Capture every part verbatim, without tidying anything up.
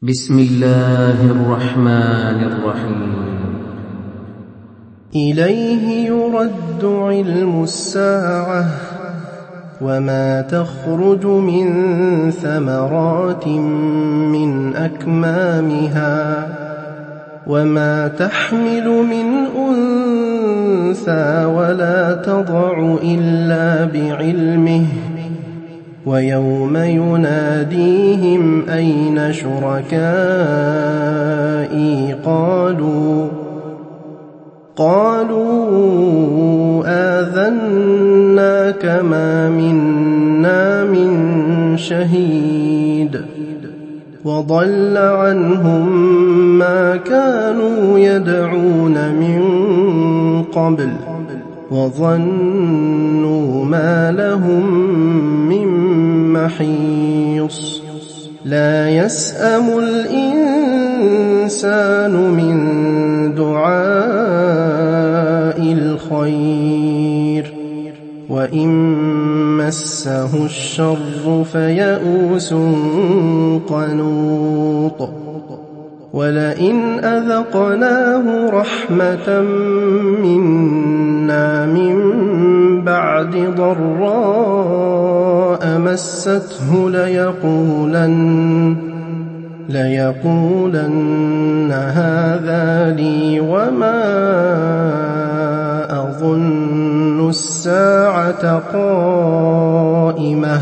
بسم الله الرحمن الرحيم. إليه يرد علم الساعة وما تخرج من ثمرات من أكمامها وما تحمل من أنثى ولا تضع إلا بعلمه ويوم يناديهم أين شركائي قالوا قالوا آذناك ما منا من شهيد وضل عنهم ما كانوا يدعون من قبل وظنوا ما لهم من محيص لا يسأم الإنسان من دعاء الخير وإن مسه الشر فيئوس قنوط ولئن أذقناه رحمة منا من بعد ضراء مسته ليقولن ليقولن هذا لي وما أظن الساعة قائمة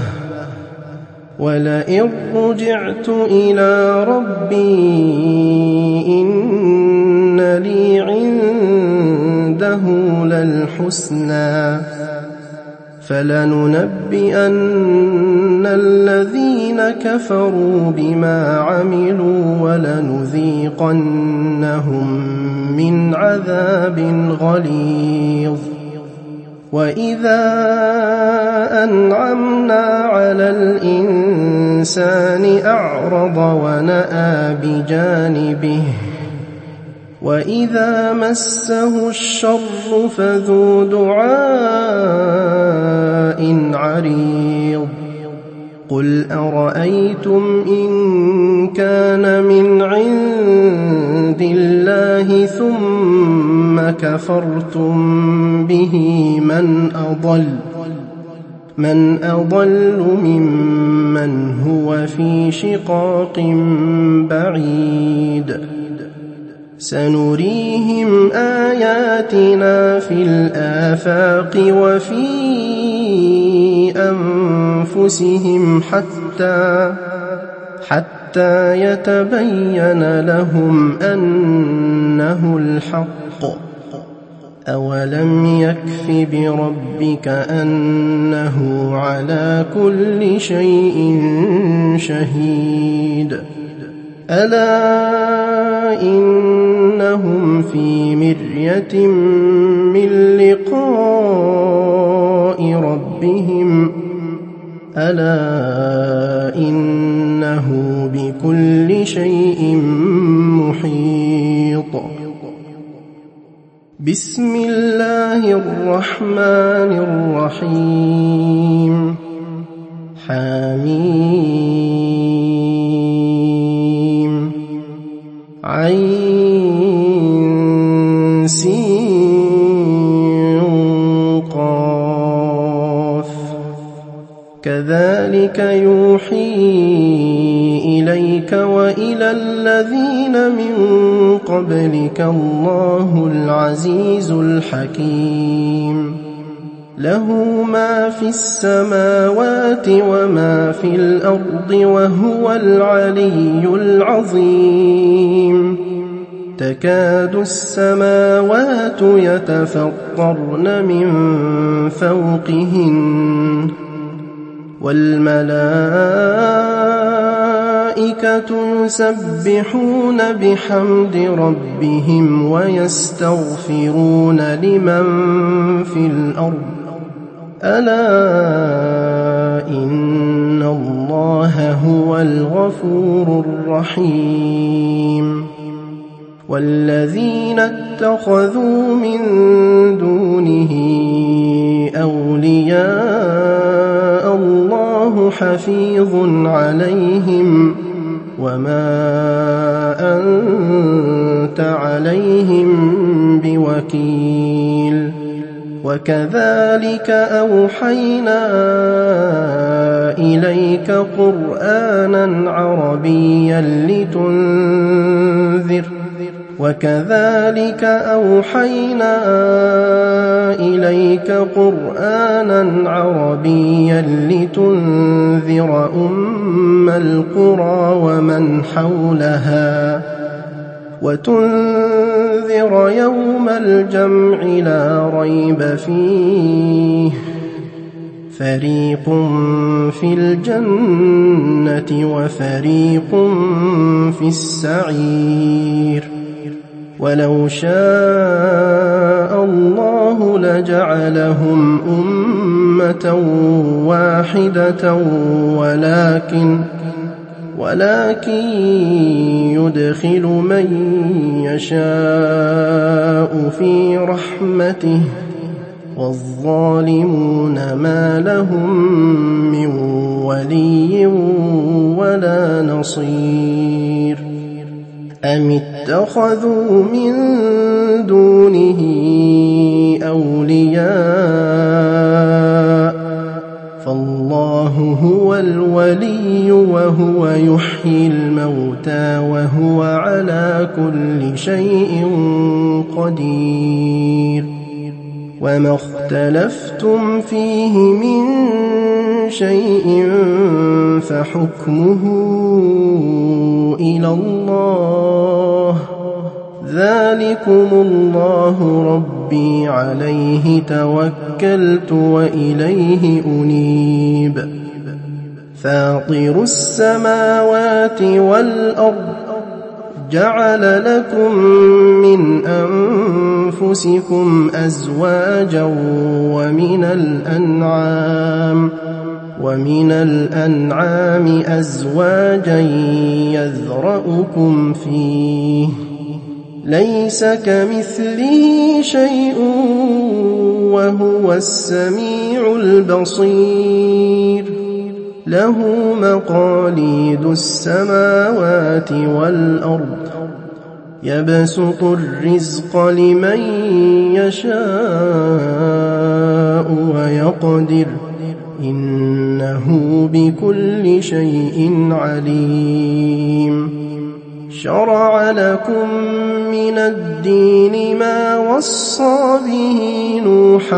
ولئن رجعت إلى ربي إن لي عنده للحسنى فلننبئن الذين كفروا بما عملوا ولنذيقنهم من عذاب غليظ وإذا أنعمنا على الإنسان أعرض ونأى بجانبه وإذا مسه الشر فذو دعاء عريض قل أرأيتم إن كان من عند الله ثم كفرتم به من أضل من أضل ممن هو في شقاق بعيد سنريهم آياتنا في الآفاق وفي أنفسهم حتى حتى يتبين لهم أنه الحق أولم يكف بربك أنه على كل شيء شهيد ألا إنهم في مرية من لقاء ربهم ألا إنه بكل شيء محيط بسم الله الرحمن الرحيم حميم عين سين قاف كذلك يوحي إليك وإلى الذين من قبلك الله العزيز الحكيم له ما في السماوات وما في الأرض وهو العلي العظيم تكاد السماوات يتفطرن من فوقهن والملائكة يسبحون بحمد ربهم ويستغفرون لمن في الأرض ألا إن الله هو الغفور الرحيم والذين اتخذوا من دونه أولياء الله حفيظ عليهم وما أنت عليهم بوكيل وكذلك أوحينا إليك قرآنا عربيا لتنذر وكذلك أوحينا إليك قرآنا عربيا لتنذر أم القرى ومن حولها وتنذر يوم الجمع لا ريب فيه فريق في الجنة وفريق في السعير ولو شاء الله لجعلهم أمة واحدة ولكن ولكن يدخل من يشاء في رحمته والظالمون ما لهم من ولي ولا نصير أم اتخذوا من دونه أولياء فالله هو الولي وهو يحيي الموتى وهو على كل شيء قدير وما اختلفتم فيه من شيء فحكمه إلى الله ذلكم الله ربي عليه توكلت وإليه أنيب فاطر السماوات والأرض جعل لكم من أنفسكم أزواجا ومن الأنعام ومن الأنعام أزواجا يذرأكم فيه ليس كمثله شيء وهو السميع البصير له مقاليد السماوات والأرض يبسط الرزق لمن يشاء ويقدر إنه بكل شيء عليم شرع لكم من الدين ما وصى به نوحا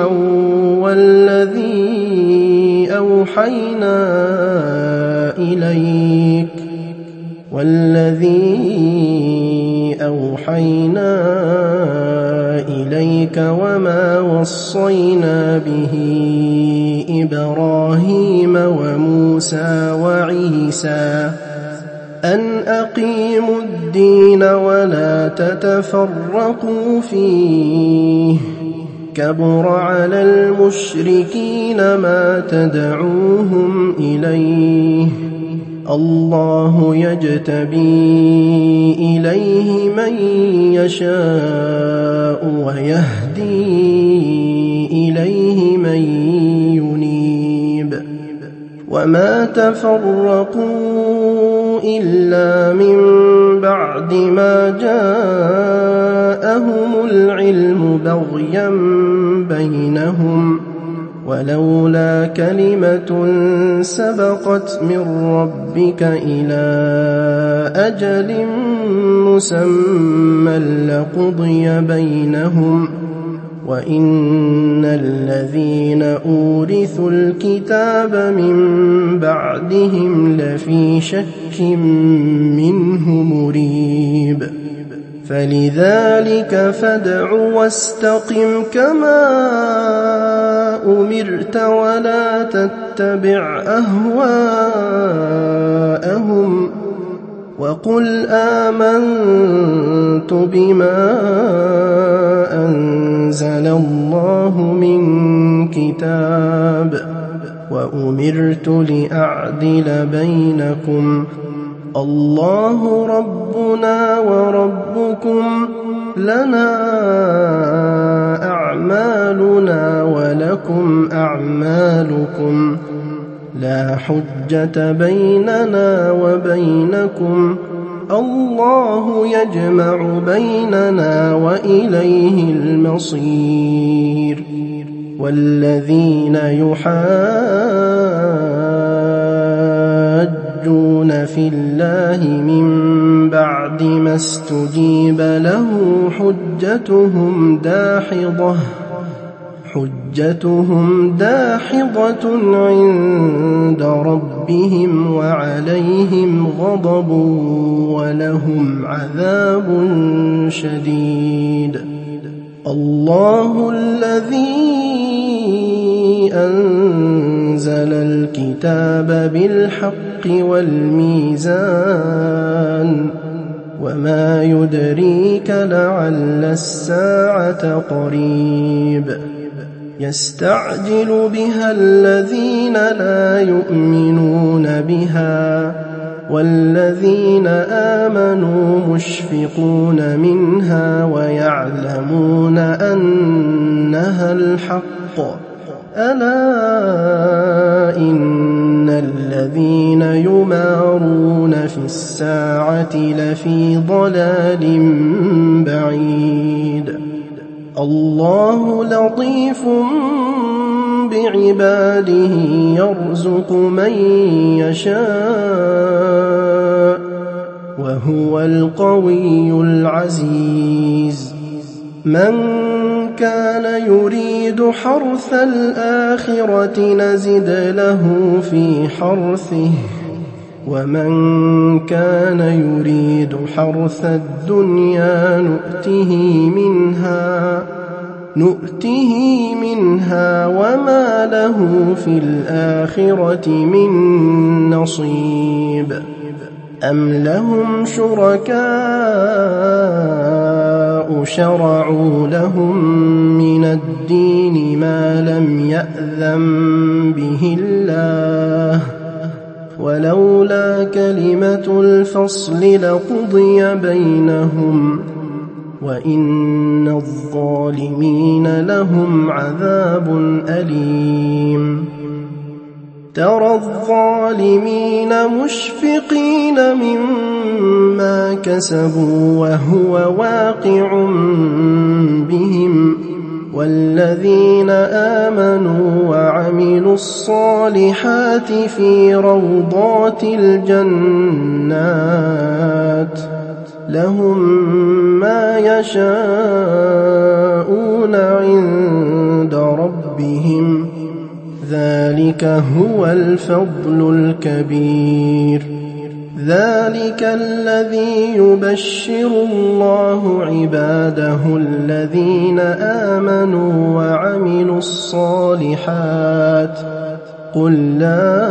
والذي أوحينا إليك والذي أوحينا إليك وما وصينا به إبراهيم وموسى وعيسى أن أقيموا الدين ولا تتفرقوا فيه كبر على المشركين ما تدعوهم إليه الله يجتبي إليه من يشاء ويهدي إليه من ينيب وما تفرقوا إلا من بعد ما جاءهم العلم بغيا بينهم ولولا كلمة سبقت من ربك إلى أجل مسمى لقضي بينهم وإن الذين أورثوا الكتاب من بعدهم لفي شك منه مريب فلذلك فادع واستقم كما أمرت ولا تتبع أهواءهم وقل آمنت بما أنزل الله من كتاب وأمرت لأعدل بينكم الله ربنا وربكم لنا أعمالنا ولكم أعمالكم لا حجة بيننا وبينكم الله يجمع بيننا وإليه المصير والذين يحاجون في الله من بعد ما استجيب له حجتهم داحضة حجتهم داحضة عند ربهم وعليهم غضب ولهم عذاب شديد. الله الذي أنزل الكتاب بالحق والميزان وما يدريك لعل الساعة قريب يستعجل بها الذين لا يؤمنون بها والذين آمنوا مشفقون منها ويعلمون أنها الحق ألا إن الذين يمارون في الساعة لفي ضلال بعيد. الله لطيف بعباده يرزق من يشاء وهو القوي العزيز. من كان يريد حرث الآخرة نزد له في حرثه ومن كان يريد حرث الدنيا نؤته منها نؤته منها وما له في الآخرة من نصيب. أم لهم شركاء شرعوا لهم من الدين ما لم يأذن به الله ولولا كلمة الفصل لقضي بينهم وإن الظالمين لهم عذاب أليم. ترى الظالمين مشفقين مما كسبوا وهو واقع بهم والذين آمنوا وعملوا الصالحات في روضات الجنات لهم ما يشاءون عند ربهم ذلك هو الفضل الكبير. ذلك الذي يبشر الله عباده الذين آمنوا وعملوا الصالحات. قل لا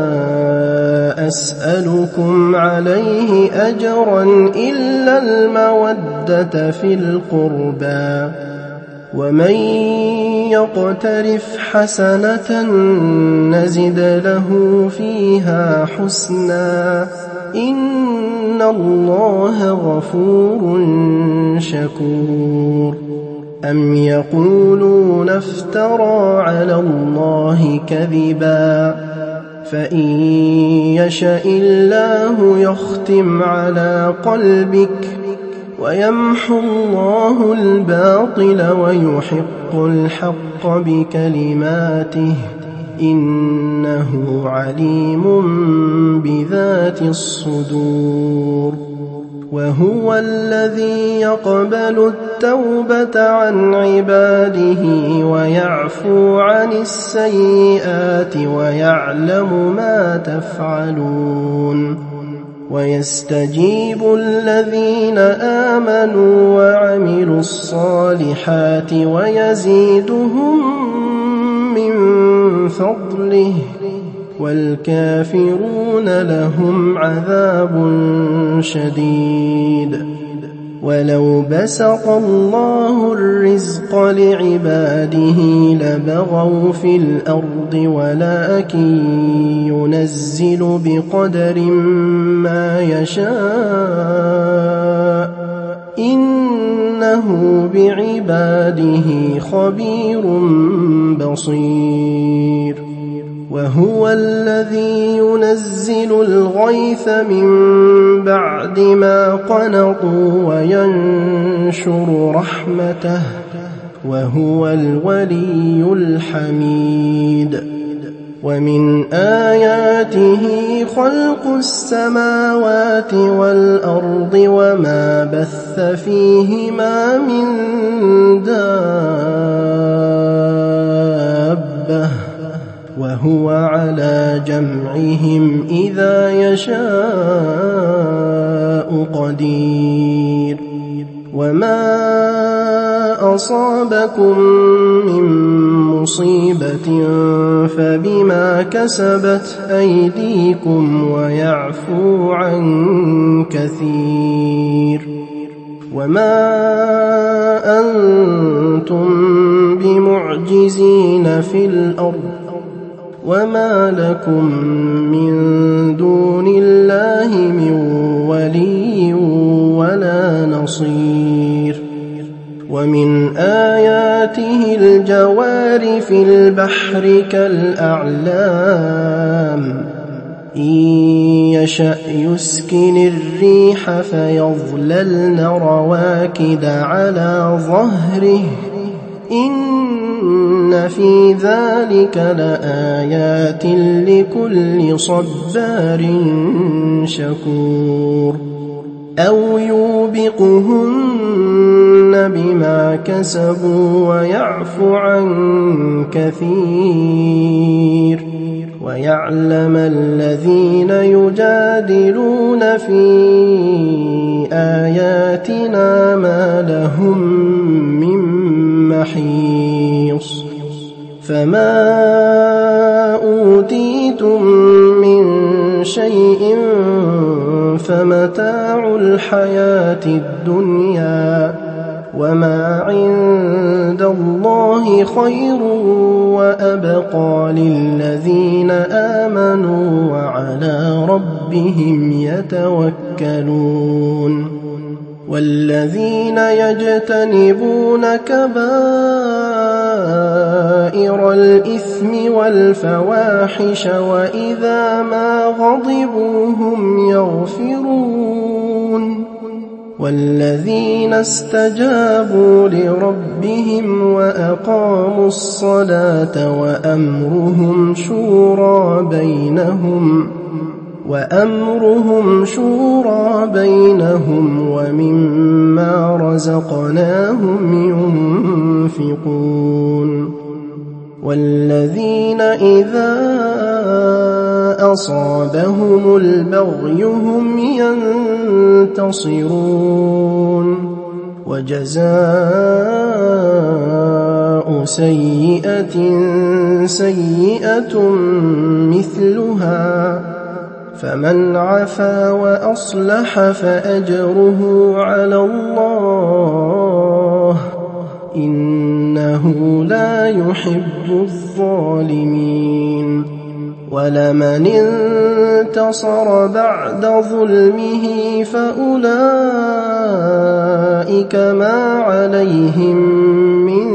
أسألكم عليه أجرا إلا المودة في القربى ومن يقترف حسنة نزد له فيها حسنا إن الله غفور شكور. أم يقولون افترى على الله كذبا فإن يشأ الله يختم على قلبك ويمحو الله الباطل ويحق الحق بكلماته إنه عليم بذات الصدور. وهو الذي يقبل التوبة عن عباده ويعفو عن السيئات ويعلم ما تفعلون ويستجيب الذين آمنوا وعملوا الصالحات ويزيدهم من فضله والكافرون لهم عذاب شديد. ولو بسط الله الرزق لعباده لبغوا في الأرض ولكن ينزل بقدر ما يشاء إنه بعباده خبير بصير. وهو الذي ينزل الغيث من بعد ما قنطوا وينشر رحمته وهو الولي الحميد ومن آياته خلق السماوات والأرض وما بث فيهما من دابة وهو على جمعهم إذا يشاء قدير وما أصابكم من مصيبة فبما كسبت أيديكم ويعفو عن كثير وما أنتم بمعجزين في الأرض وما لكم من دون الله من ولي ولا نصير ومن آياته الجوار في البحر كالأعلام إن يشأ يسكن الريح فيظللن رواكد على ظهره إن في ذلك لآيات لكل صبار شكور أو يوبقهن بما كسبوا ويعفو عن كثير ويعلم الذين يجادلون في آياتنا ما لهم من محيص فما أوتيتم من شيء فمتاع الحياة الدنيا وما عند الله خير وأبقى للذين آمنوا وعلى ربهم يتوكلون والذين يجتنبون كبائر الإثم والفواحش وإذا ما غضبوا هم يغفرون والذين استجابوا لربهم وأقاموا الصلاة وأمرهم شورى بينهم وأمرهم شورى بينهم ومما رزقناهم ينفقون والذين إذا أصابهم البغي هم ينتصرون وجزاء سيئة سيئة مثلها فمن عفا وأصلح فأجره على الله إنه لا يحب الظالمين ولمن انتصر بعد ظلمه فأولئك ما عليهم من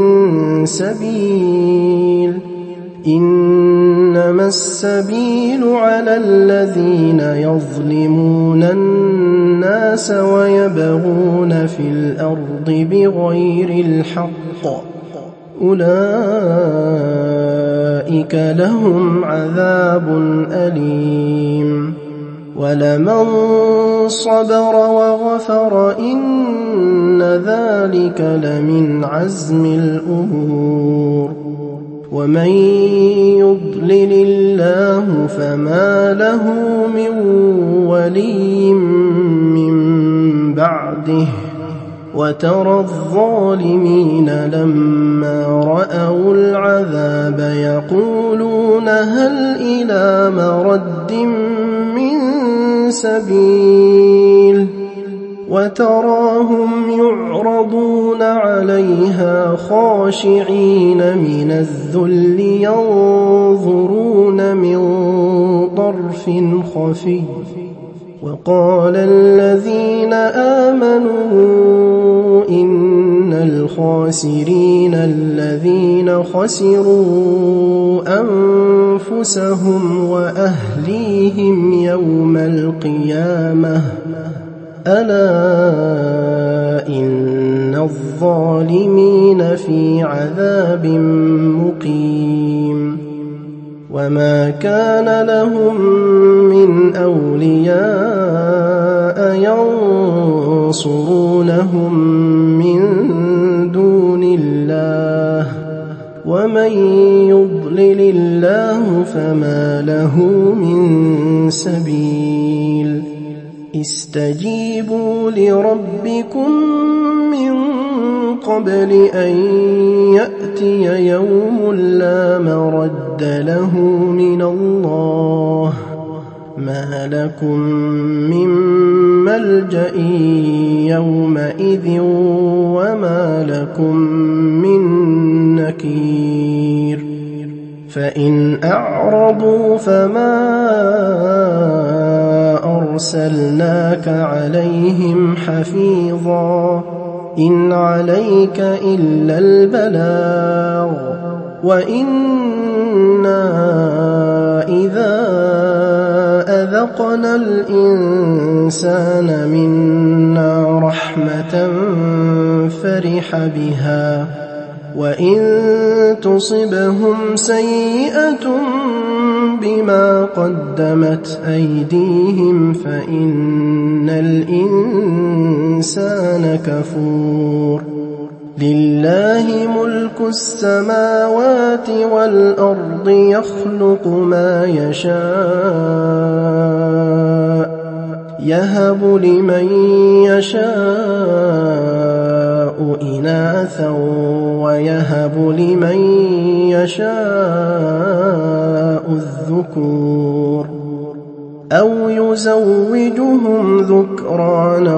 سبيل إنما السبيل على الذين يظلمون الناس ويبغون في الأرض بغير الحق أولئك لهم عذاب أليم ولمن صبر وغفر إن ذلك لمن عزم الأمور ومن يضلل الله فما له من ولي من بعده وترى الظالمين لما رأوا العذاب يقولون هل إلى مرد من سبيل وتراهم يعرضون عليها خاشعين من الذل ينظرون من طرف خفي وقال الذين آمنوا إن الخير الخاسرين الذين خسروا أنفسهم وأهليهم يوم القيامة ألا إن الظالمين في عذاب مقيم وما كان لهم من أولياء ينصرونهم من دون الله ومن يضلل الله فما له من سبيل استجيبوا لربكم من قبل أن يأتي يوم لا مرد له من الله ما لكم من ملجأ يومئذ وما لكم من نكير فإن أعرضوا فما أرسلناك عليهم حفيظا إن عليك إلا البلاغ وإنا إذا أذقنا الإنسان منا رحمة فرح بها وإن تصبهم سيئة بما قدمت أيديهم فإن الإنسان كفور لله ملك السماوات والأرض يخلق ما يشاء يهب لمن يشاء إناثا ويهب لمن يشاء الذكور أو يزوجهم ذكرانا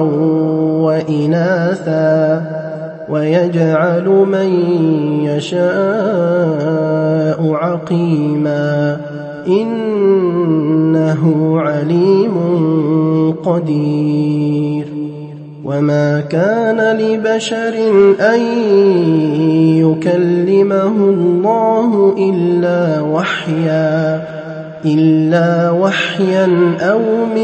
وإناثا ويجعل من يشاء عقيما إنه عليم قدير وما كان لبشر أن يكلمه الله إلا وحيا إلا وحيا أو من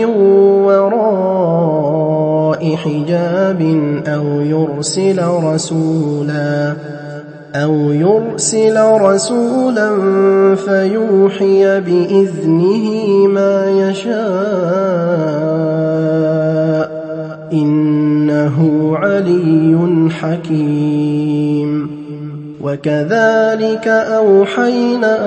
وراء حجاب أو يرسل رسولا أو يرسل رسولا فيوحي بإذنه ما يشاء إنه علي حكيم وكذلك أوحينا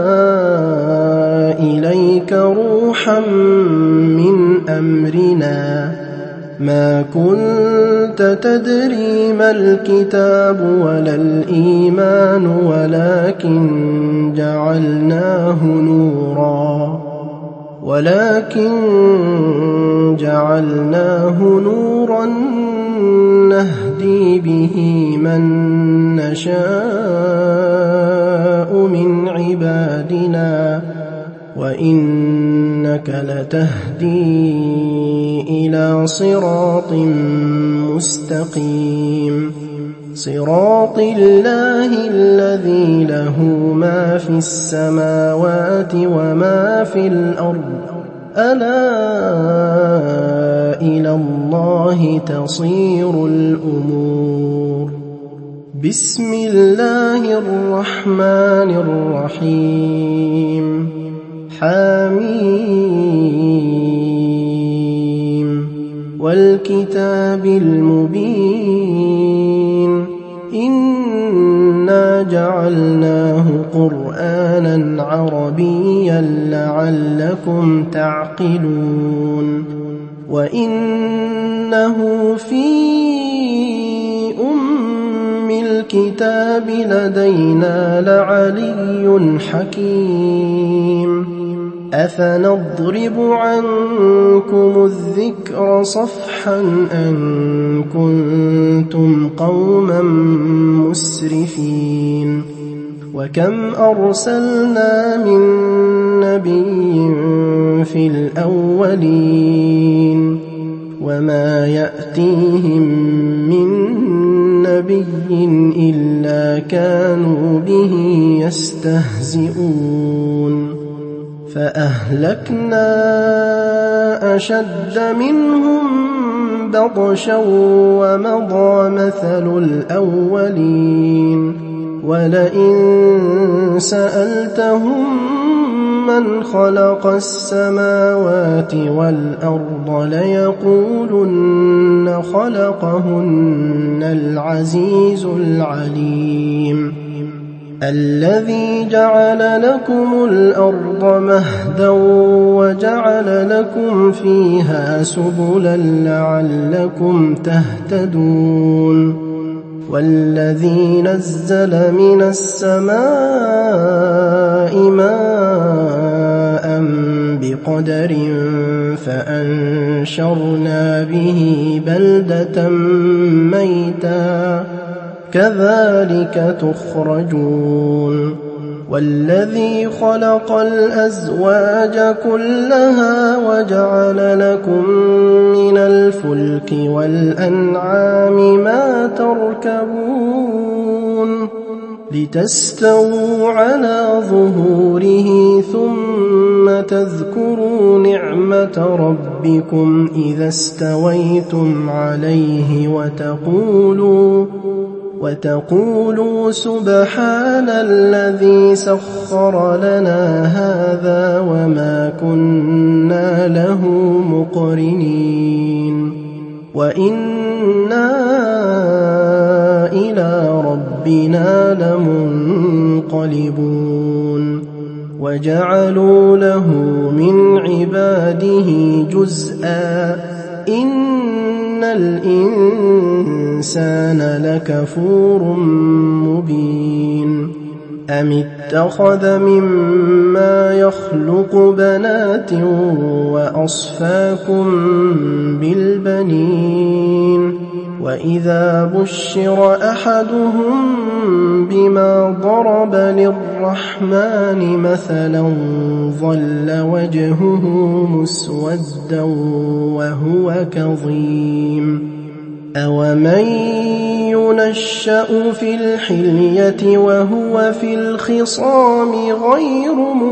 إليك روحا من أمرنا ما كنت تدري ما الكتاب ولا الإيمان ولكن جعلناه نورا ولكن جعلناه نورا نهدي به من نشاء من عبادنا وإنك لتهدي إلى صراط مستقيم صراط الله الذي له ما في السماوات وما في الأرض ألا إلى الله تصير الأمور بسم الله الرحمن الرحيم حميم والكتاب المبين إنا جعلناه قرآنا عربيا لعلكم تعقلون وإنه في أم الكتاب لدينا لعلي حكيم أفنضرب عنكم الذكر صفحا أن كنتم قوما مسرفين وكم أرسلنا من نبي في الأولين وما يأتيهم من نبي إلا كانوا به يستهزئون فأهلكنا أشد منهم بطشا ومضى مثل الأولين ولئن سألتهم من خلق السماوات والأرض ليقولن خلقهن العزيز العليم الذي جعل لكم الأرض مهدا وجعل لكم فيها سبلا لعلكم تهتدون والذي نزل من السماء ماء بقدر فأنشرنا به بلدة ميتا كذلك تخرجون والذي خلق الأزواج كلها وجعل لكم من الفلك والأنعام ما تركبون لتستووا على ظهوره ثم تذكروا نعمة ربكم إذا استويتم عليه وتقولوا وتقولوا سبحان الذي سخر لنا هذا وما كنا له مقرنين وإنا إلى ربنا لمنقلبون وجعلوا له من عباده جزءا إن الإنسان لكفور مبين أم اتخذ مما يخلق بنات وأصفاكم بالبنين وإذا بشر أحدهم بما ضرب للرحمن مثلا ظل وجهه مسودا وهو كظيم أومن ينشأ في الحلية وهو في الخصام غير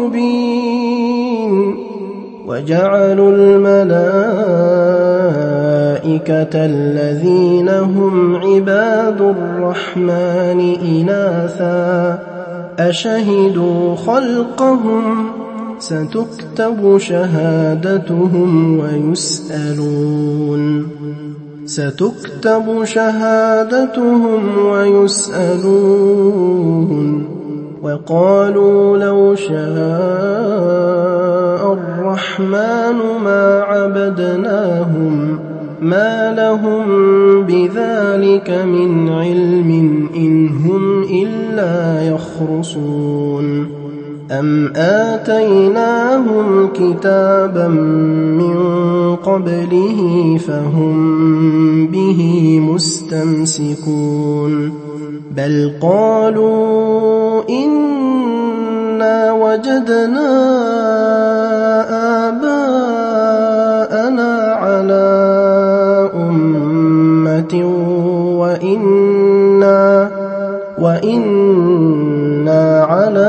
مبين وجعلوا الملائكة الذين هم عباد الرحمن إناثا أشهدوا خلقهم ستكتب شهادتهم ويسألون ستكتب شهادتهم ويسألون وقالوا لو شاء الرحمن ما عبدناهم ما لهم بذلك من علم إن هم إلا يخرصون أم آتيناهم كتابا من قبله فهم به مستمسكون بل قالوا إنا وجدنا آباءنا على أمة وإنا وإنا على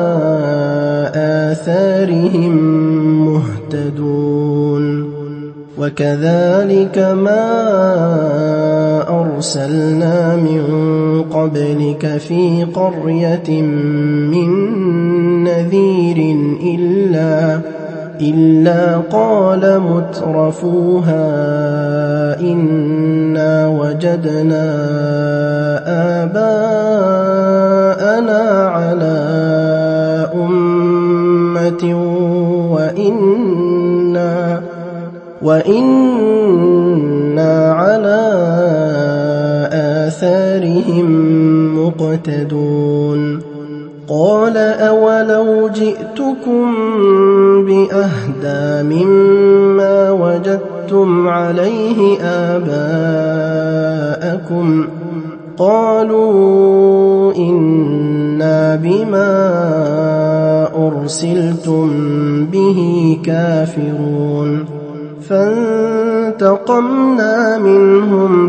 آثارهم مهتدون وكذلك ما أرسلنا من قبلك في قرية من نذير إلا إلا قال مترفوها إنا وجدنا آباءنا على أمة وإنا وإنا على آثارهم مقتدون قال أولو جئتكم بأهدى مما وجدتم عليه آباءكم قالوا إنا بما أرسلتم به كافرون فانتظروا فانتقمنا منهم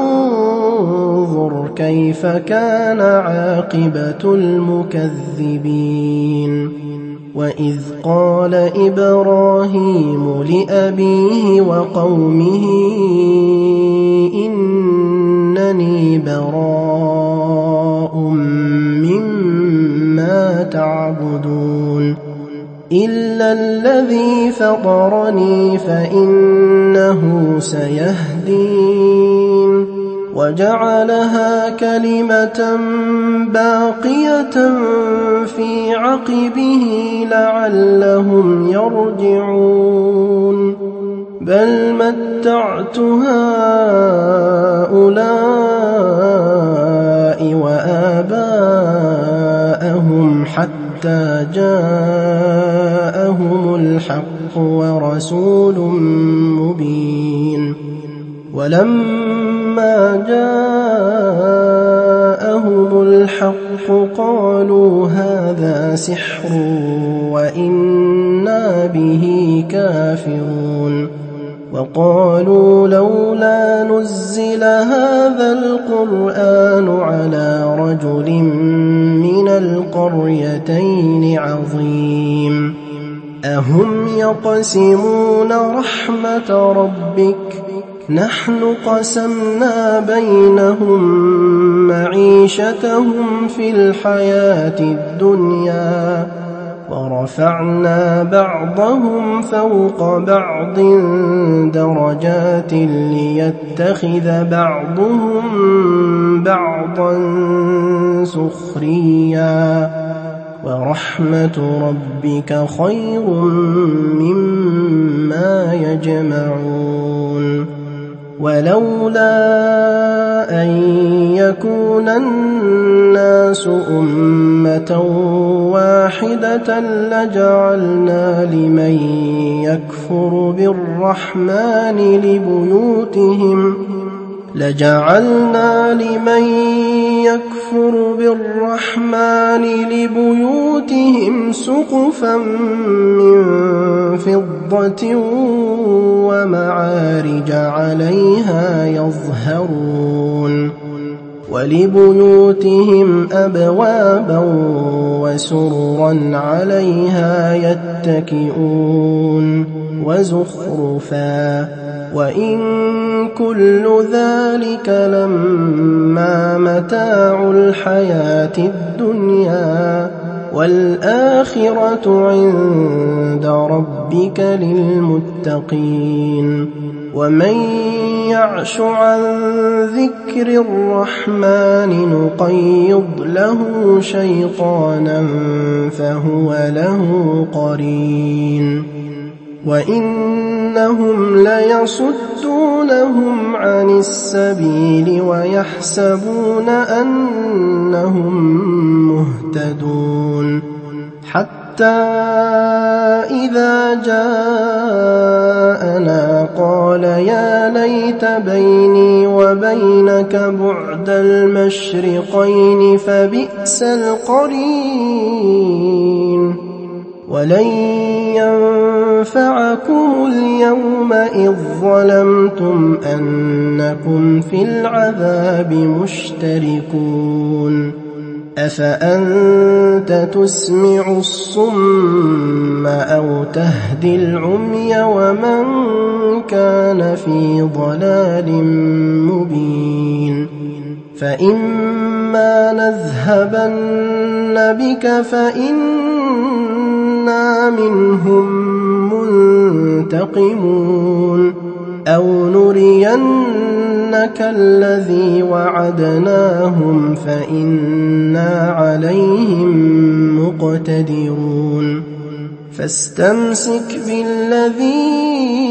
فانظر كيف كان عاقبة المكذبين وإذ قال إبراهيم لأبيه وقومه إنني براء مما تعبدون إلا الذي فطرني فإنه سيهدين وجعلها كلمة باقية في عقبه لعلهم يرجعون بل متعت هؤلاء وآباءهم حتى جاءهم الحق ورسول مبين ولما جاءهم الحق قالوا هذا سحر وإنا به كافرون وقالوا لولا نزل هذا القرآن على رجل من القريتين عظيم أهم يقسمون رحمة ربك نحن قسمنا بينهم معيشتهم في الحياة الدنيا ورفعنا بعضهم فوق بعض درجات ليتخذ بعضهم بعضا سخريا ورحمة ربك خير مما يجمعون ولولا أن يكون الناس أمة واحدة لجعلنا لمن يكفر بالرحمن لبيوتهم لجعلنا لمن يكفر بالرحمن لبيوتهم سقفا من فضة ومعارج عليها يظهرون ولبيوتهم أبوابا وسررا عليها يتكئون وزخرفا وإن كل ذلك لما متاع الحياة الدنيا والآخرة عند ربك للمتقين ومن يعش عن ذكر الرحمن نقيض له شيطانا فهو له قرين وإنهم ليصدونهم عن السبيل ويحسبون أنهم مهتدون حتى إذا جاءنا قال يا ليت بيني وبينك بعد المشرقين فبئس القرين ولن ينفعكم اليوم إذ ظلمتم أنكم في العذاب مشتركون أفأنت تسمع الصم أو تهدي العمي ومن كان في ضلال مبين فإما نذهبن بك فإنا منهم منتقمون أو نرينك الذي وعدناهم فإنا عليهم مقتدرون فاستمسك بالذي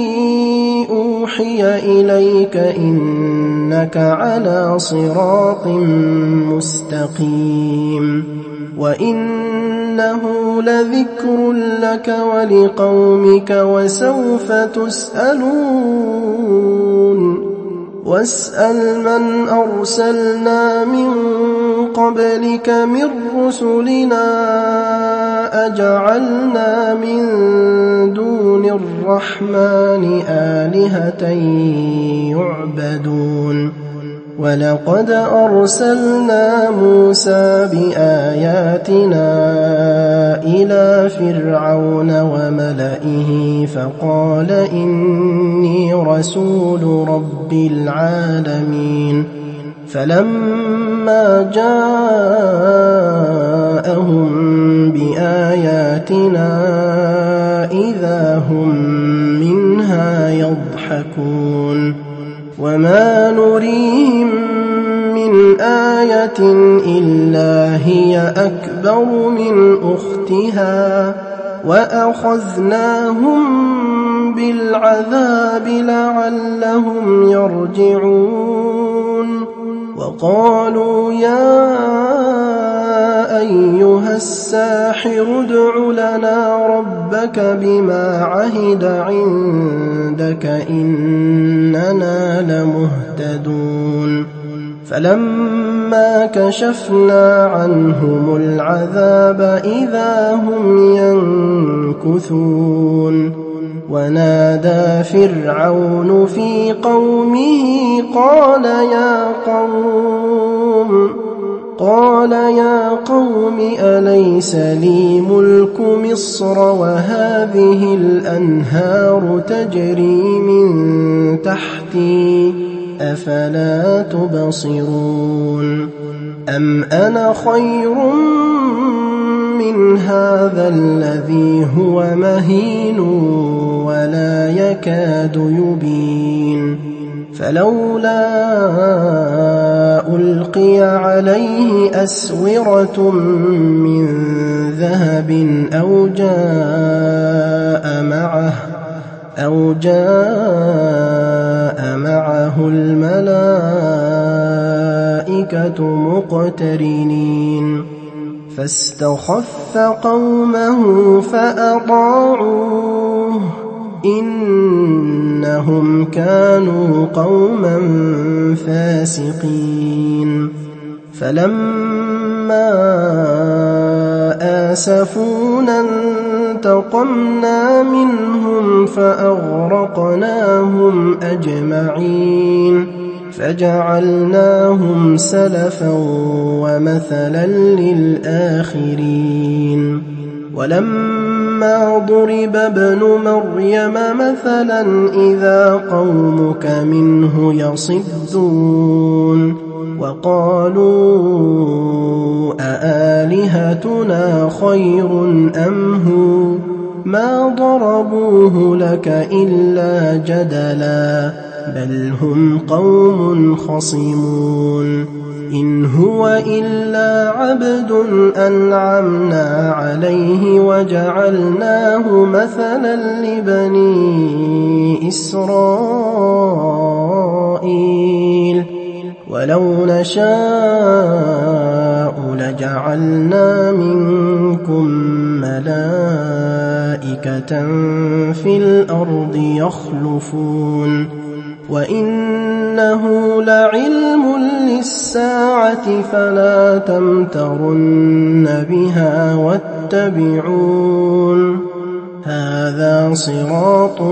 أوحي إليك إنك على صراط مستقيم وإنه لذكر لك ولقومك وسوف تسألون واسأل من أرسلنا من قبلك من رسلنا أجعلنا من دون الرحمن آلهة يعبدون ولقد أرسلنا موسى بآياتنا إلى فرعون وملئه فقال إني رسول رب العالمين فلما جاءهم بآياتنا إذا هم منها يضحكون وما نريهم من آية إلا هي أكبر من أختها وأخذناهم بالعذاب لعلهم يرجعون وقالوا يا أيها الساحر ادع لنا ربك بما عهد عندك إننا لمهتدون فلما كشفنا عنهم العذاب إذا هم ينكثون ونادى فرعون في قومه قال يا قوم قال يا قوم أليس لي ملك مصر وهذه الأنهار تجري من تحتي أفلا تبصرون أم أنا خير من هذا الذي هو مهين ولا يكاد يبين فلولا ألقي عليه أسورة من ذهب أو جاء معه أو جاء معه الملائكة مقترنين فاستخف قومه فأطاعوه إنهم كانوا قوما فاسقين فلما آسفونا انتقمنا منهم فأغرقناهم أجمعين فجعلناهم سلفا ومثلا للآخرين ولما ضرب ابن مريم مثلا إذا قومك منه يصدون وقالوا أآلهتنا خير أم هو ما ضربوه لك إلا جدلا بل هم قوم خصمون إن هو إلا عبد أنعمنا عليه وجعلناه مثلا لبني إسرائيل ولو نشاء لجعلنا منكم ملائكة في الأرض يخلفون وإنه لعلم للساعة فلا تمترن بها واتبعون هذا صراط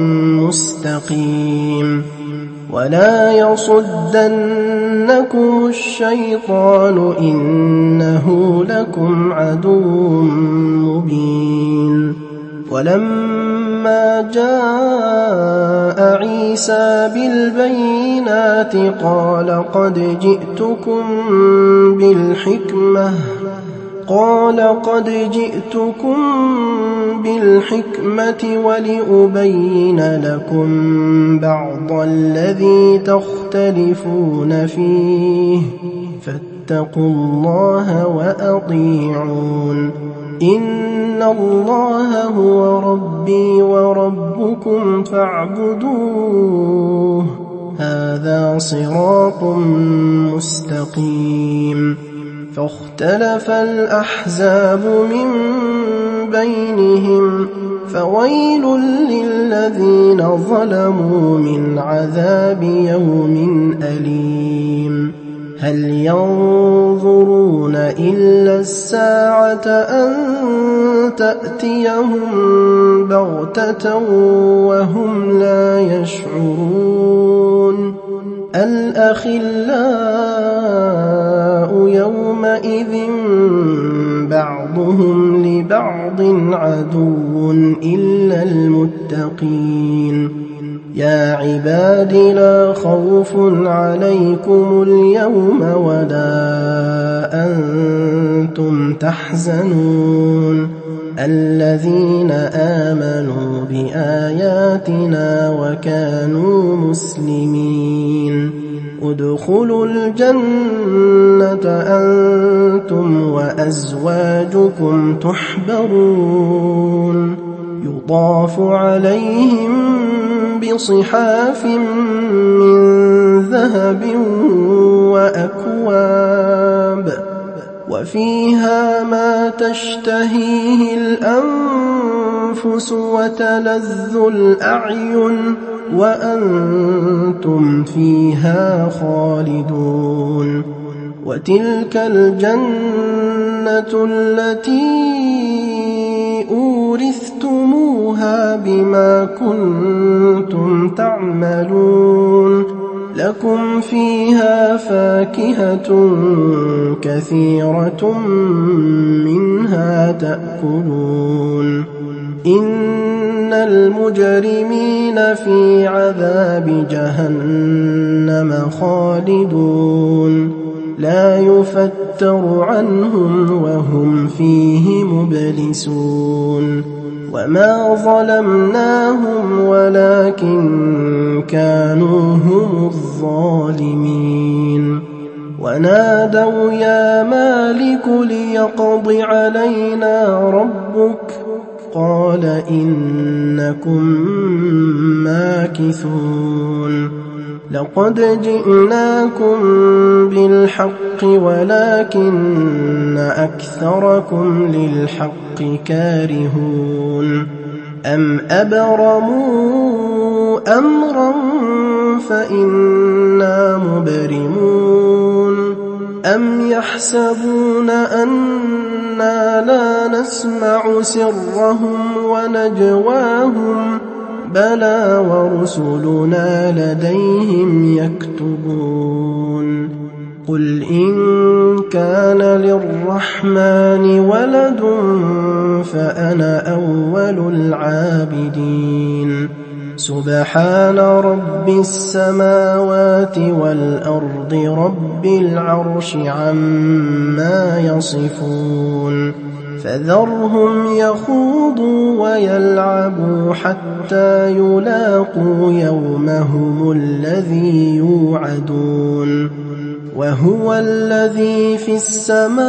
مستقيم ولا يصدنكم الشيطان إنه لكم عدو مبين ولما جاء عيسى بالبينات قال قد جئتكم بالحكمة قال قد جئتكم بالحكمة ولأبين لكم بعض الذي تختلفون فيه فاتقوا الله وأطيعون إن الله هو ربي وربكم فاعبدوه هذا صراط مستقيم فاختلف الأحزاب من بينهم فويل للذين ظلموا من عذاب يوم أليم هل ينظرون إلا الساعة أن تأتيهم بغتة وهم لا يشعرون الأخلاء يومئذ بعضهم لبعض عدو إلا المتقين يا عباد لا خوف عليكم اليوم ولا أنتم تحزنون الذين آمنوا بآياتنا وكانوا مسلمين ادخلوا الجنة أنتم وأزواجكم تحبرون يطاف عليهم بصحاف من ذهب وأكواب وفيها ما تشتهيه الأنفس وتلذ الأعين وأنتم فيها خالدون وتلك الجنة التي أورثتموها بما كنتم تعملون لكم فيها فاكهة كثيرة منها تأكلون إن المجرمين في عذاب جهنم خالدون لا يفتر عنهم وهم فيه مبلسون وما ظلمناهم ولكن كانوا هم الظالمين ونادوا يا مالك ليقض علينا ربك قال إنكم ماكثون لقد جئناكم بالحق ولكن أكثركم للحق كارهون أم أبرموا أمرا فإنا مبرمون أم يحسبون أنا لا نسمع سرهم ونجواهم بلى ورسلنا لديهم يكتبون قل إن كان للرحمن ولد فأنا أول العابدين سبحان رب السماوات والأرض رب العرش عما يصفون فذرهم يخوضوا ويلعبوا حتى يلاقوا يومهم الذي يوعدون وهو الذي في السماء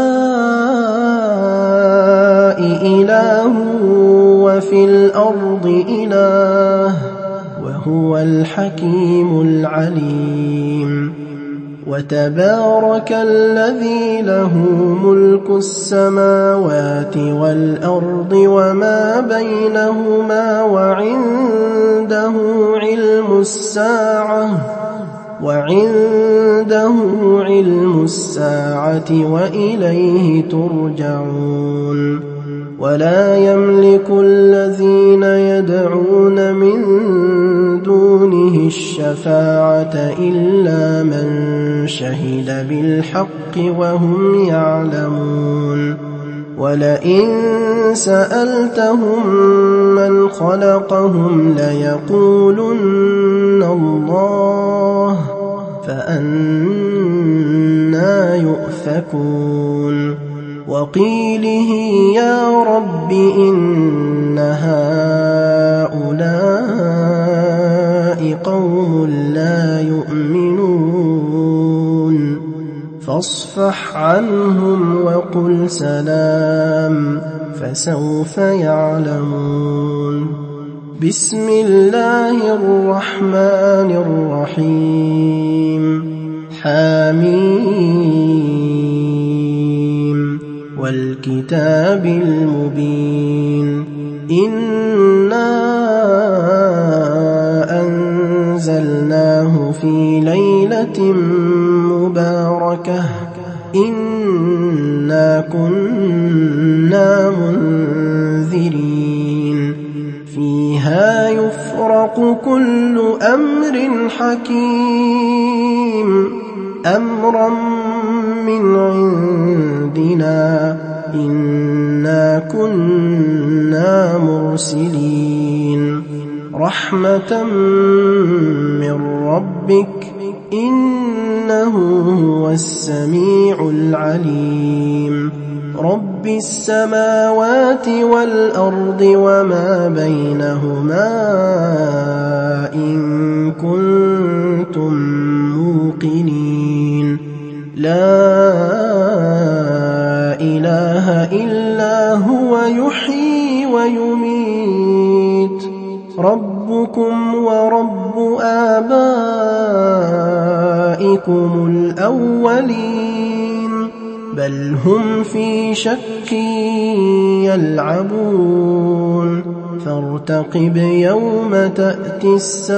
إله وفي الأرض إله وهو الحكيم العليم وتبارك الذي له ملك السماوات والأرض وما بينهما وعنده علم الساعة وعنده علم الساعة وإليه ترجعون ولا يملك الذين يدعون من دونه الشفاعة إلا من شهد بالحق وهم يعلمون ولئن سألتهم من خلقهم ليقولن الله فأنى يؤفكون وقيله يا رب إن هؤلاء قوم لا يؤمنون فاصفح عنهم وقل سلام فسوف يعلمون بسم الله الرحمن الرحيم حميم والكتاب المبين إنا أنزلناه في ليلة مباركة إنا كنا منذرين فيها يفرق كل أمر حكيم أمرا من عندنا إنا كنا مرسلين رحمة من ربك إنه هو السميع العليم رب السماوات والأرض وما بينهما إن كنتم موقنين لا إله إلا هو يحيي ويميت ربكم ورب آبائكم الأولين بل هم في شك يلعبون فارتقب يوم تأتي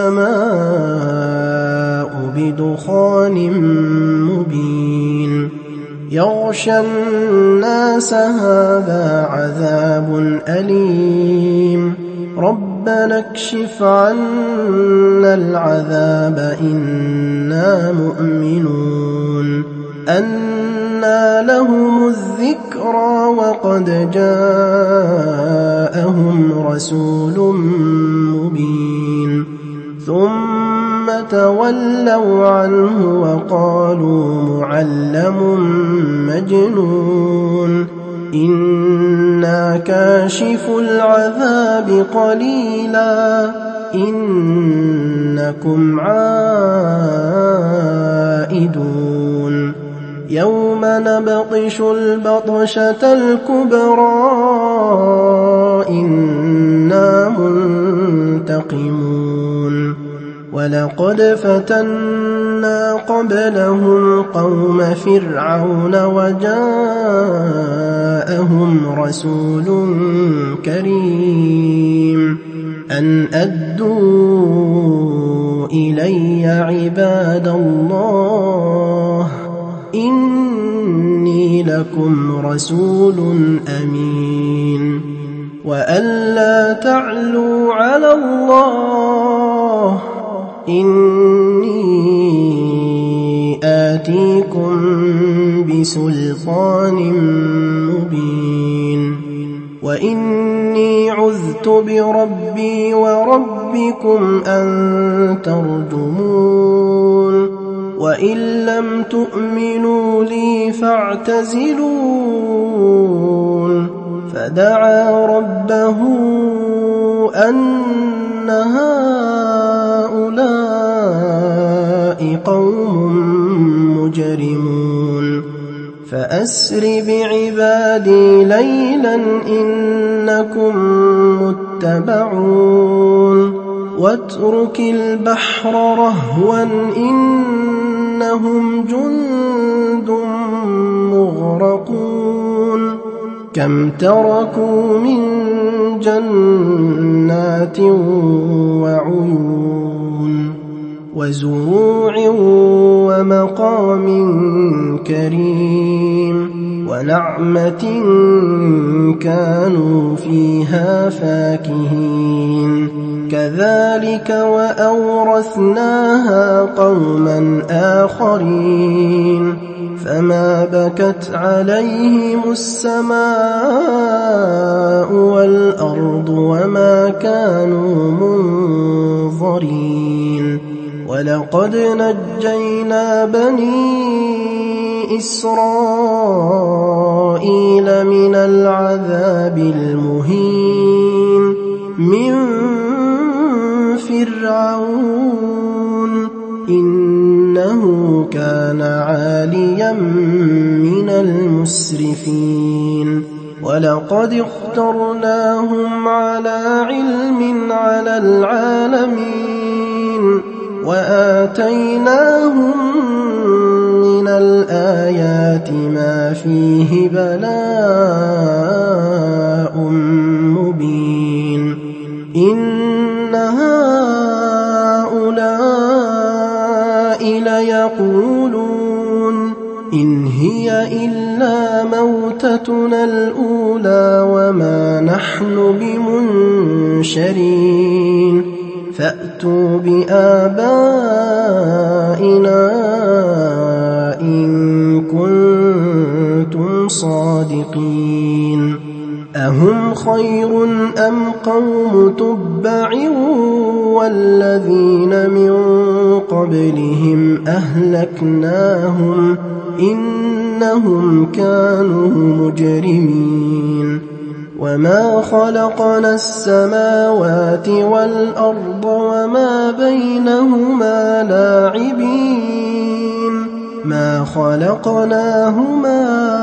السماء بدخان مبين يغشى الناس هذا عذاب أليم ربنا اكشف عنا العذاب إنا مؤمنون أنى لهم الذكرى وقد جاءهم رسول مبين ثم تولوا عنه وقالوا معلم مجنون إنا كاشف العذاب قليلا إنكم عائدون يوم نبطش البطشة الكبرى إنا منتقمون ولقد فتنا قبلهم قوم فرعون وجاءهم رسول كريم أن أدوا إلي عباد الله إني لكم رسول أمين وأن لا تعلوا على الله إني آتيكم بسلطان مبين وإني عذت بربي وربكم أن ترجمون وإن لم تؤمنوا لي فاعتزلون فدعا ربه أن هؤلاء قوم مجرمون فأسر بعبادي ليلا إنكم متبعون واترك البحر رهوا إنهم جند مغرقون كم تركوا من جنات وعيون وزروع ومقام كريم ونعمة كانوا فيها فاكهين كذلك وأورثناها قوما آخرين فما بكت عليهم السماء والأرض وما كانوا منظرين ولقد نجينا بني إسرائيل من العذاب المهين من فرعون إنه كان عاليا من المسرفين ولقد اخترناهم على علم على العالمين وآتيناهم من الآيات ما فيه بلاء مبين إن هؤلاء ليقولون إن هي إلا موتتنا الأولى وما نحن بمنشرين فأتوا بآبائنا إن كنتم صادقين أهم خير أم قوم تبع والذين من قبلهم أهلكناهم إنهم كانوا مجرمين وما خلقنا السماوات والأرض وما بينهما لاعبين ما خلقناهما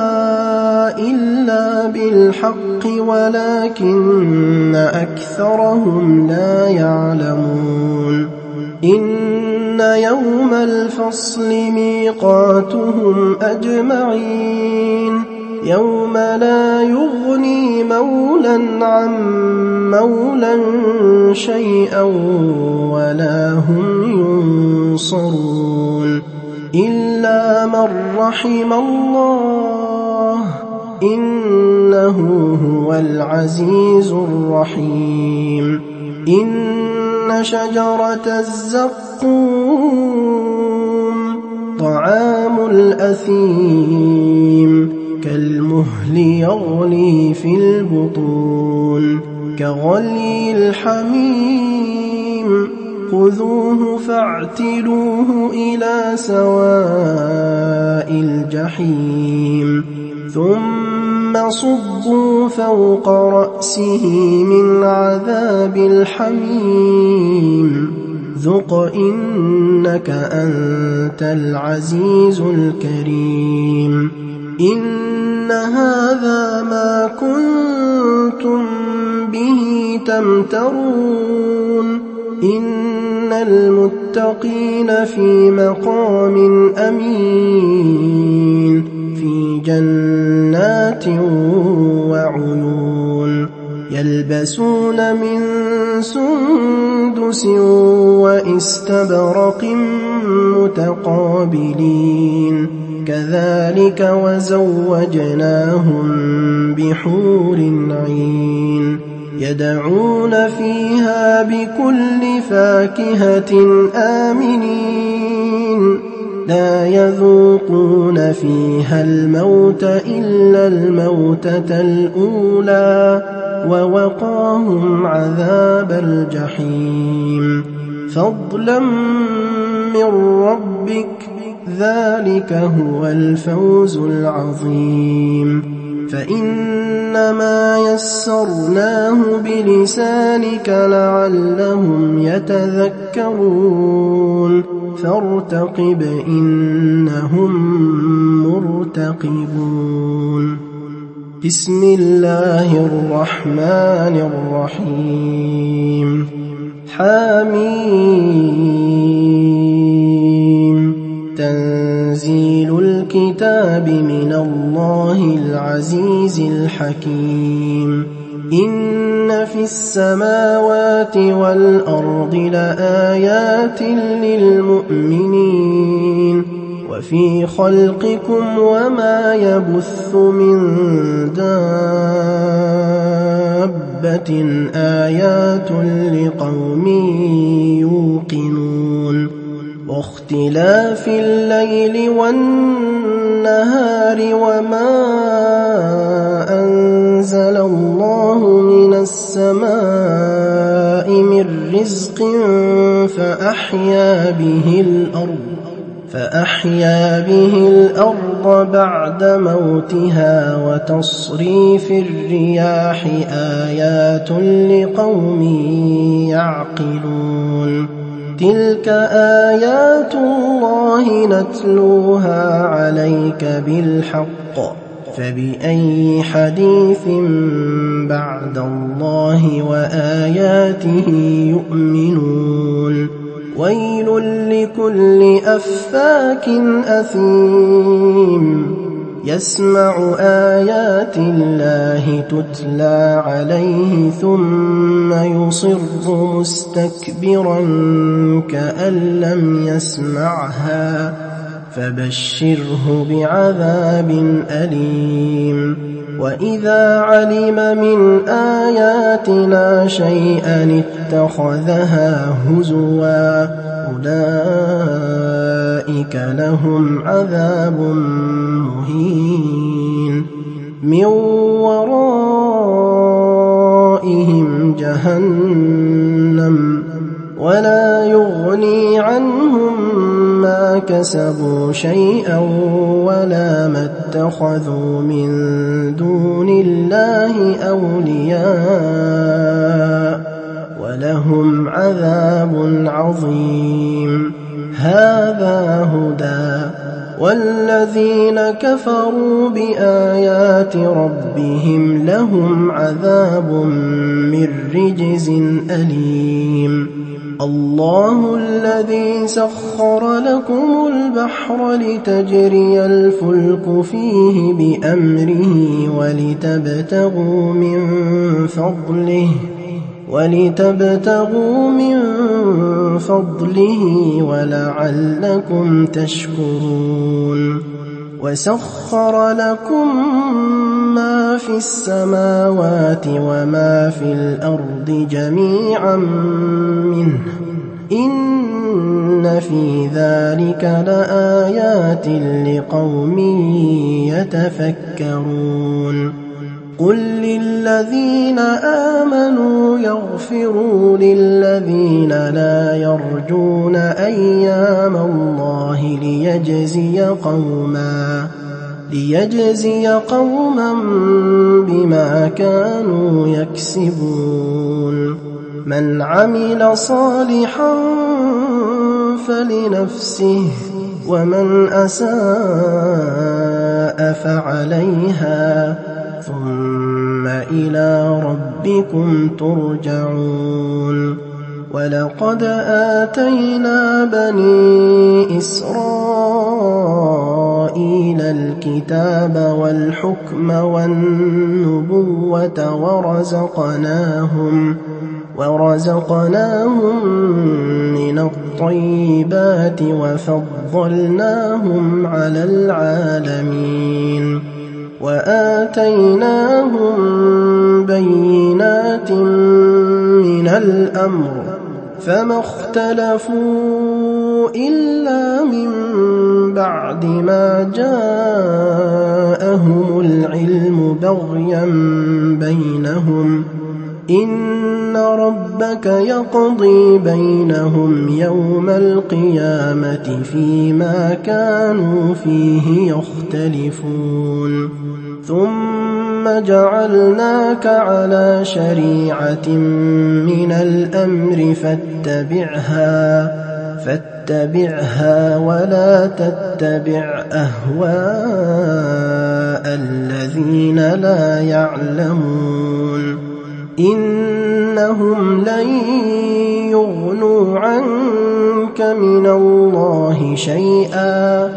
إلا بالحق ولكن أكثرهم لا يعلمون إن يوم الفصل ميقاتهم أجمعين يوم لا يغني مولا عن مولا شيئا ولا هم ينصرون إلا من رحم الله إنه هو العزيز الرحيم إن شجرة الزقوم طعام الأثيم كالمهل يغلي في البطون كغلي الحميم خذوه فاعتلوه إلى سواء الجحيم ثم صبوا فوق رأسه من عذاب الحميم ذق إنك أنت العزيز الكريم إن هذا ما كنتم به تمترون إن المتقين في مقام أمين في جنات وعيون يلبسون من سندس وإستبرق متقابلين كذلك وزوجناهم بحور عين يدعون فيها بكل فاكهة آمنين لا يذوقون فيها الموت إلا الموتة الأولى ووقاهم عذاب الجحيم فضلا من ربك ذلك هو الفوز العظيم فإنما يسرناه بلسانك لعلهم يتذكرون فارتقب إنهم مرتقبون بسم الله الرحمن الرحيم حميم تنزيل الكتاب من الله العزيز الحكيم إن في السماوات والأرض لآيات للمؤمنين وفي خلقكم وما يبث من دابة آيات لقوم يوقنون واختلاف الليل والنهار وما أنزل الله من السماء من رزق فأحيا به الأرض فأحيا به الأرض بعد موتها وتصريف الرياح آيات لقوم يعقلون تلك آيات الله نتلوها عليك بالحق فبأي حديث بعد الله وآياته يؤمنون ويل لكل أفاك أثيم يسمع آيات الله تتلى عليه ثم يصر مستكبرا كأن لم يسمعها فبشره بعذاب أليم وإذا علم من آياتنا شيئا اتخذها هزوا أولئك لهم عذاب مهين من ورائهم جهنم ولا يغني عنهم ما كسبوا شيئا ولا ما اتخذوا من دون الله أولياء ولهم عذاب عظيم هذا هدى والذين كفروا بآيات ربهم لهم عذاب من رجز أليم الله الذي سخر لكم البحر لتجري الفلك فيه بأمره ولتبتغوا من فضله ولتبتغوا من فضله ولعلكم تشكرون وسخر لكم ما في السماوات وما في الأرض جميعا منه إن في ذلك لآيات لقوم يتفكرون قل للذين آمنوا يغفروا للذين لا يرجون أيام الله ليجزي قوما ليجزي قوما بما كانوا يكسبون من عمل صالحا فلنفسه ومن أساء فعليها ثم إلى ربكم ترجعون ولقد آتينا بني إسرائيل الكتاب والحكم والنبوة ورزقناهم ورزقناهم من الطيبات وفضلناهم على العالمين وآتيناهم بينات من الأمر فما اختلفوا إلا من بعد ما جاءهم العلم بغيا بينهم إن ربك يقضي بينهم يوم القيامة فيما كانوا فيه يختلفون ثم جعلناك على شريعة من الأمر فاتبعها فاتبعها ولا تتبع أهواء الذين لا يعلمون إنهم لن يغنوا عنك من الله شيئا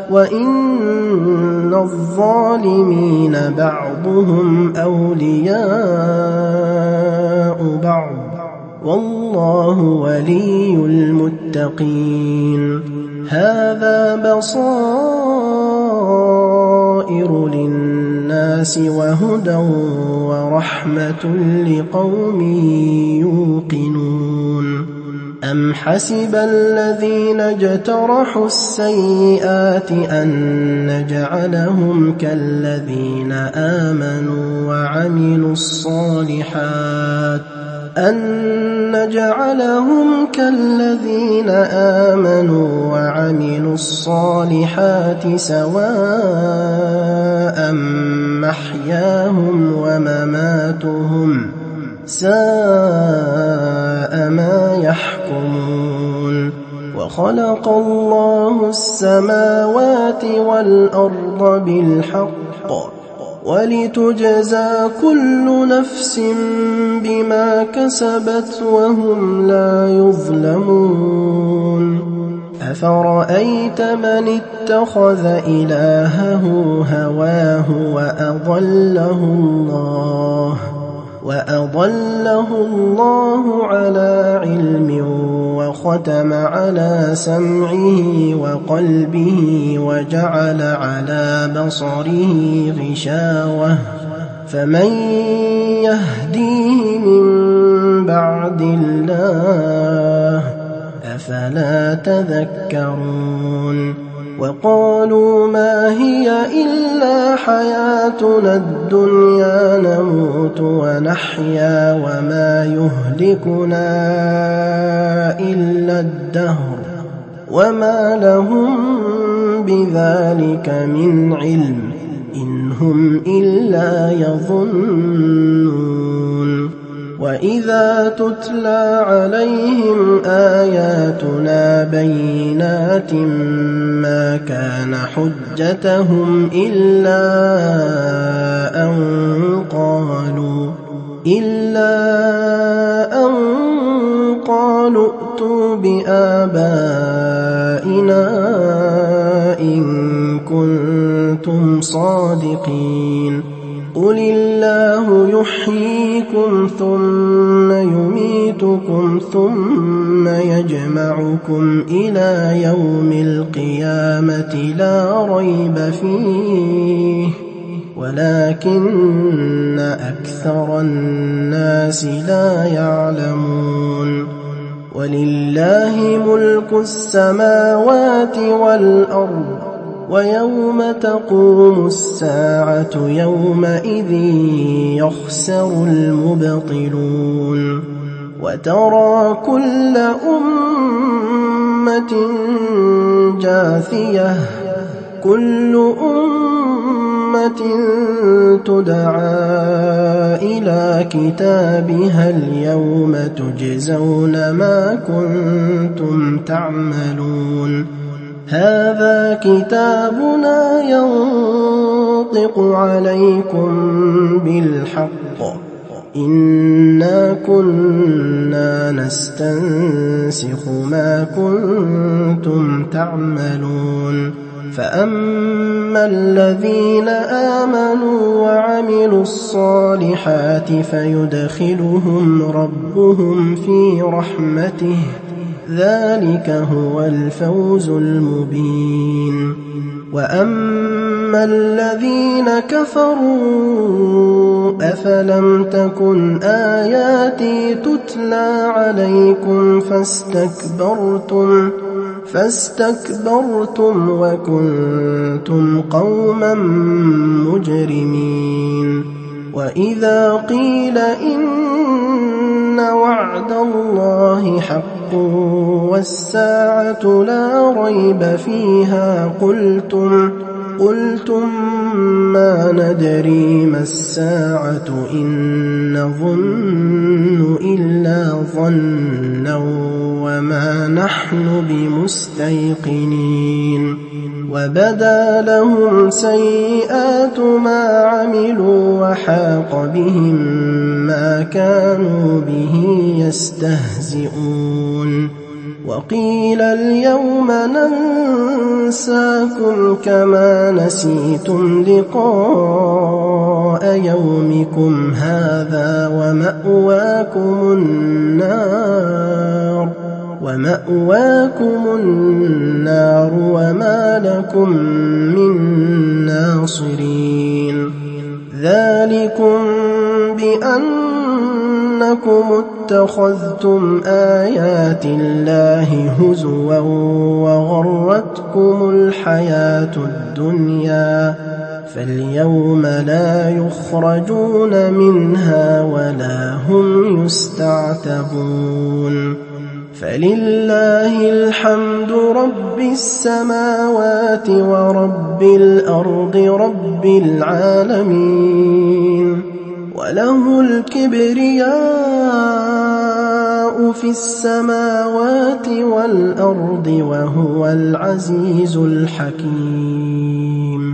وإن الظالمين بعضهم أولياء بعض والله ولي المتقين هذا بصائر للناس وهدى ورحمة لقوم يوقنون أم حسب الذين اجترحوا السيئات أن نجعلهم كالذين آمنوا وعملوا الصالحات أن نجعلهم كالذين آمنوا وعملوا الصالحات سواء محياهم ومماتهم ساء ما يحكمون وخلق الله السماوات والأرض بالحق ولتجزى كل نفس بما كسبت وهم لا يظلمون أفرأيت من اتخذ إلهه هواه وأضله الله وأضله الله على علم وختم على سمعه وقلبه وجعل على بصره غشاوة فمن يهديه من بعد الله أفلا تذكرون وقالوا ما هي إلا حياتنا الدنيا نموت ونحيا وما يهلكنا إلا الدهر وما لهم بذلك من علم إن هم إلا يظنون وإذا تتلى عليهم آياتنا بينات ما كان حجتهم إلا أن قالوا إلا أن قالوا ائتوا بآبائنا إن كنتم صادقين قل الله يحييكم ثم يميتكم ثم يجمعكم إلى يوم القيامة لا ريب فيه ولكن أكثر الناس لا يعلمون ولله ملك السماوات والأرض ويوم تقوم الساعة يومئذ يخسر المبطلون وترى كل أمة جاثية كل أمة تدعى إلى كتابها اليوم تجزون ما كنتم تعملون هذا كتابنا ينطق عليكم بالحق إنا كنا نستنسخ ما كنتم تعملون فأما الذين آمنوا وعملوا الصالحات فيدخلهم ربهم في رحمته ذلك هو الفوز المبين وأما الذين كفروا أفلم تكن آياتي تتلى عليكم فاستكبرتم فاستكبرتم وكنتم قوما مجرمين وإذا قيل إن وعد الله حق والساعة لا ريب فيها قلتم قلتم ما ندري ما الساعة إن نظن إلا ظنا وما نحن بمستيقنين وبدا لهم سيئات ما عملوا وحاق بهم ما كانوا به يستهزئون وقيل اليوم ننساكم كما نسيتم لقاء يومكم هذا ومأواكم النار ومأواكم النار وما لكم من ناصرين ذلكم بأنكم اتخذتم آيات الله هزوا وغرتكم الحياة الدنيا فاليوم لا يخرجون منها ولا هم يستعتبون فلله الحمد رب السماوات ورب الأرض رب العالمين وله الكبرياء في السماوات والأرض وهو العزيز الحكيم